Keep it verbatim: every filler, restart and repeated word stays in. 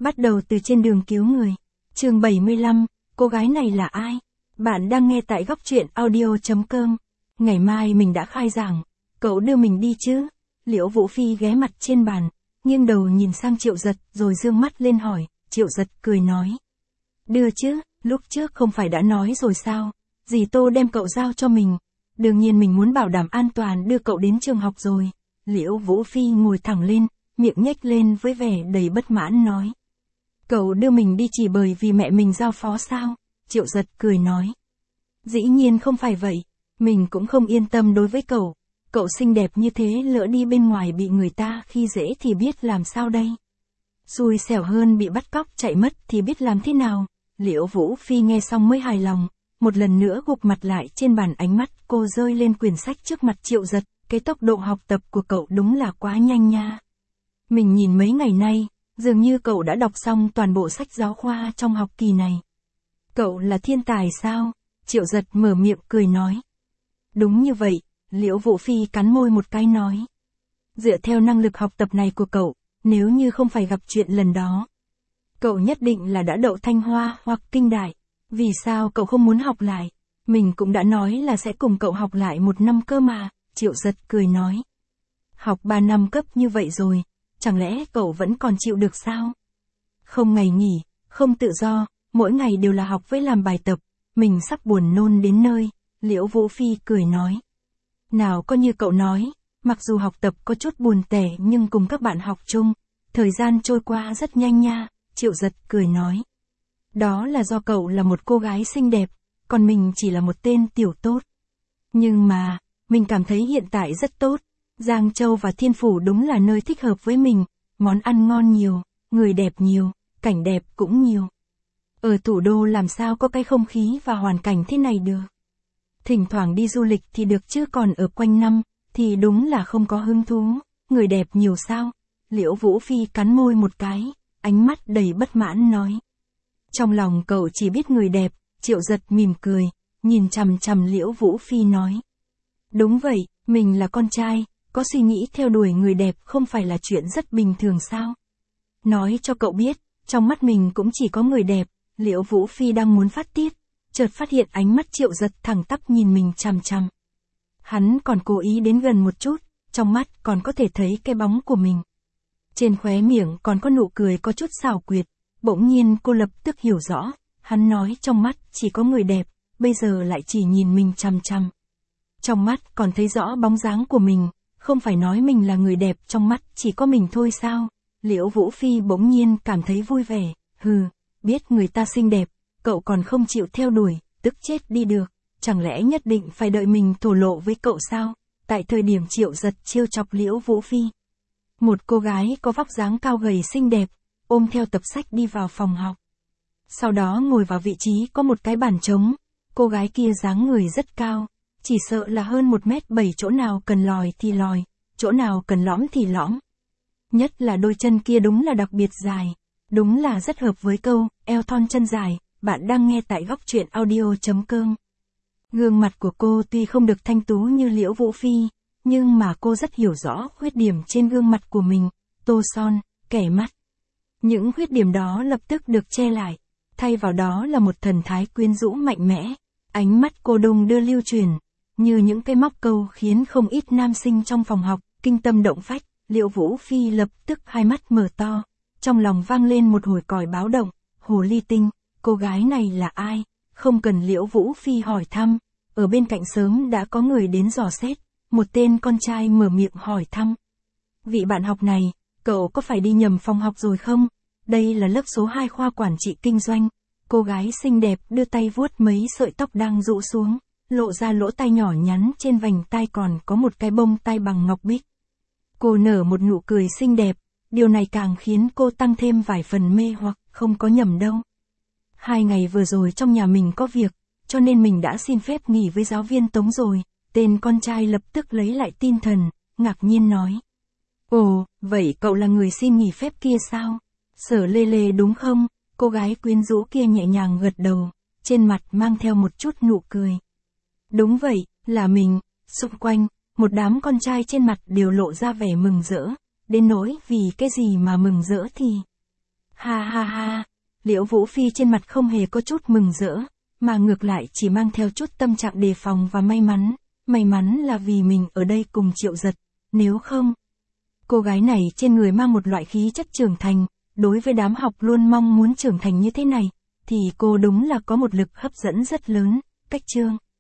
Bắt đầu từ trên đường cứu người. Chương bảy mươi lăm, cô gái này là ai? Bạn đang nghe tại góc truyện audio chấm com. Ngày mai mình đã khai giảng, cậu đưa mình đi chứ? Liễu Vũ Phi ghé mặt trên bàn, nghiêng đầu nhìn sang Triệu Giật rồi dương mắt lên hỏi. Triệu Giật cười nói. Đưa chứ, lúc trước không phải đã nói rồi sao? Dì Tô đem cậu giao cho mình. Đương nhiên mình muốn bảo đảm an toàn đưa cậu đến trường học rồi. Liễu Vũ Phi ngồi thẳng lên, miệng nhếch lên với vẻ đầy bất mãn nói. Cậu đưa mình đi chỉ bởi vì mẹ mình giao phó sao? Triệu Giật cười nói. Dĩ nhiên không phải vậy, mình cũng không yên tâm đối với cậu. Cậu xinh đẹp như thế lỡ đi bên ngoài bị người ta khi dễ thì biết làm sao đây? Xui xẻo hơn bị bắt cóc chạy mất thì biết làm thế nào? Liễu Vũ Phi nghe xong mới hài lòng, một lần nữa gục mặt lại trên bàn, ánh mắt cô rơi lên quyển sách trước mặt Triệu Giật. Cái tốc độ học tập của cậu đúng là quá nhanh nha. Mình nhìn mấy ngày nay, dường như cậu đã đọc xong toàn bộ sách giáo khoa trong học kỳ này. Cậu là thiên tài sao? Triệu Giật mở miệng cười nói. Đúng như vậy, Liễu Vũ Phi cắn môi một cái nói. Dựa theo năng lực học tập này của cậu, nếu như không phải gặp chuyện lần đó, cậu nhất định là đã đậu Thanh Hoa hoặc Kinh Đại. Vì sao cậu không muốn học lại? Mình cũng đã nói là sẽ cùng cậu học lại một năm cơ mà. Triệu Giật cười nói. Học ba năm cấp như vậy rồi, chẳng lẽ cậu vẫn còn chịu được sao? Không ngày nghỉ, không tự do, mỗi ngày đều là học với làm bài tập, mình sắp buồn nôn đến nơi. Liễu Vũ Phi cười nói. Nào có như cậu nói, mặc dù học tập có chút buồn tẻ nhưng cùng các bạn học chung, thời gian trôi qua rất nhanh nha. Triệu Giật cười nói. Đó là do cậu là một cô gái xinh đẹp, còn mình chỉ là một tên tiểu tốt. Nhưng mà, mình cảm thấy hiện tại rất tốt. Giang Châu và Thiên Phủ đúng là nơi thích hợp với mình, món ăn ngon nhiều, người đẹp nhiều, cảnh đẹp cũng nhiều. Ở thủ đô làm sao có cái không khí và hoàn cảnh thế này được. Thỉnh thoảng đi du lịch thì được chứ còn ở quanh năm, thì đúng là không có hứng thú. Người đẹp nhiều sao? Liễu Vũ Phi cắn môi một cái, ánh mắt đầy bất mãn nói. Trong lòng cậu chỉ biết người đẹp. Triệu Giật mỉm cười, nhìn chằm chằm Liễu Vũ Phi nói. Đúng vậy, mình là con trai, có suy nghĩ theo đuổi người đẹp không phải là chuyện rất bình thường sao? Nói cho cậu biết, trong mắt mình cũng chỉ có người đẹp. Liễu Vũ Phi đang muốn phát tiết, chợt phát hiện ánh mắt Triệu Giật thẳng tắp nhìn mình chằm chằm. Hắn còn cố ý đến gần một chút, trong mắt còn có thể thấy cái bóng của mình. Trên khóe miệng còn có nụ cười có chút xảo quyệt, bỗng nhiên cô lập tức hiểu rõ, hắn nói trong mắt chỉ có người đẹp, bây giờ lại chỉ nhìn mình chằm chằm. Trong mắt còn thấy rõ bóng dáng của mình, không phải nói mình là người đẹp trong mắt chỉ có mình thôi sao? Liễu Vũ Phi bỗng nhiên cảm thấy vui vẻ, hừ, biết người ta xinh đẹp, cậu còn không chịu theo đuổi, tức chết đi được, chẳng lẽ nhất định phải đợi mình thổ lộ với cậu sao? Tại thời điểm Triệu Giật trêu chọc Liễu Vũ Phi, một cô gái có vóc dáng cao gầy xinh đẹp, ôm theo tập sách đi vào phòng học. Sau đó ngồi vào vị trí có một cái bàn trống, cô gái kia dáng người rất cao, chỉ sợ là hơn một mét bảy, chỗ nào cần lòi thì lòi, chỗ nào cần lõm thì lõm. Nhất là đôi chân kia đúng là đặc biệt dài, đúng là rất hợp với câu, eo thon chân dài. Bạn đang nghe tại góc truyện audio chấm com. Gương mặt của cô tuy không được thanh tú như Liễu Vũ Phi, nhưng mà cô rất hiểu rõ khuyết điểm trên gương mặt của mình, tô son, kẻ mắt. Những khuyết điểm đó lập tức được che lại, thay vào đó là một thần thái quyến rũ mạnh mẽ, ánh mắt cô đung đưa lưu truyền, như những cái móc câu khiến không ít nam sinh trong phòng học kinh tâm động phách. Liễu Vũ Phi lập tức hai mắt mở to, trong lòng vang lên một hồi còi báo động. Hồ ly tinh, cô gái này là ai? Không cần Liễu Vũ Phi hỏi thăm, ở bên cạnh sớm đã có người đến dò xét. Một tên con trai mở miệng hỏi thăm. Vị bạn học này, cậu có phải đi nhầm phòng học rồi không? Đây là lớp số hai khoa quản trị kinh doanh. Cô gái xinh đẹp đưa tay vuốt mấy sợi tóc đang rũ xuống, lộ ra lỗ tai nhỏ nhắn trên vành tai còn có một cái bông tai bằng ngọc bích. Cô nở một nụ cười xinh đẹp, điều này càng khiến cô tăng thêm vài phần mê hoặc, không có nhầm đâu. Hai ngày vừa rồi trong nhà mình có việc, cho nên mình đã xin phép nghỉ với giáo viên Tống rồi. Tên con trai lập tức lấy lại tinh thần, ngạc nhiên nói. Ồ, vậy cậu là người xin nghỉ phép kia sao? Sở Lê Lê đúng không? Cô gái quyến rũ kia nhẹ nhàng gật đầu, trên mặt mang theo một chút nụ cười. Đúng vậy, là mình. Xung quanh, một đám con trai trên mặt đều lộ ra vẻ mừng rỡ, đến nỗi vì cái gì mà mừng rỡ thì. Ha ha ha. Liễu Vũ Phi trên mặt không hề có chút mừng rỡ, mà ngược lại chỉ mang theo chút tâm trạng đề phòng và may mắn. May mắn là vì mình ở đây cùng Triệu Giật, nếu không. Cô gái này trên người mang một loại khí chất trưởng thành, đối với đám học luôn mong muốn trưởng thành như thế này, thì cô đúng là có một lực hấp dẫn rất lớn. Cách chương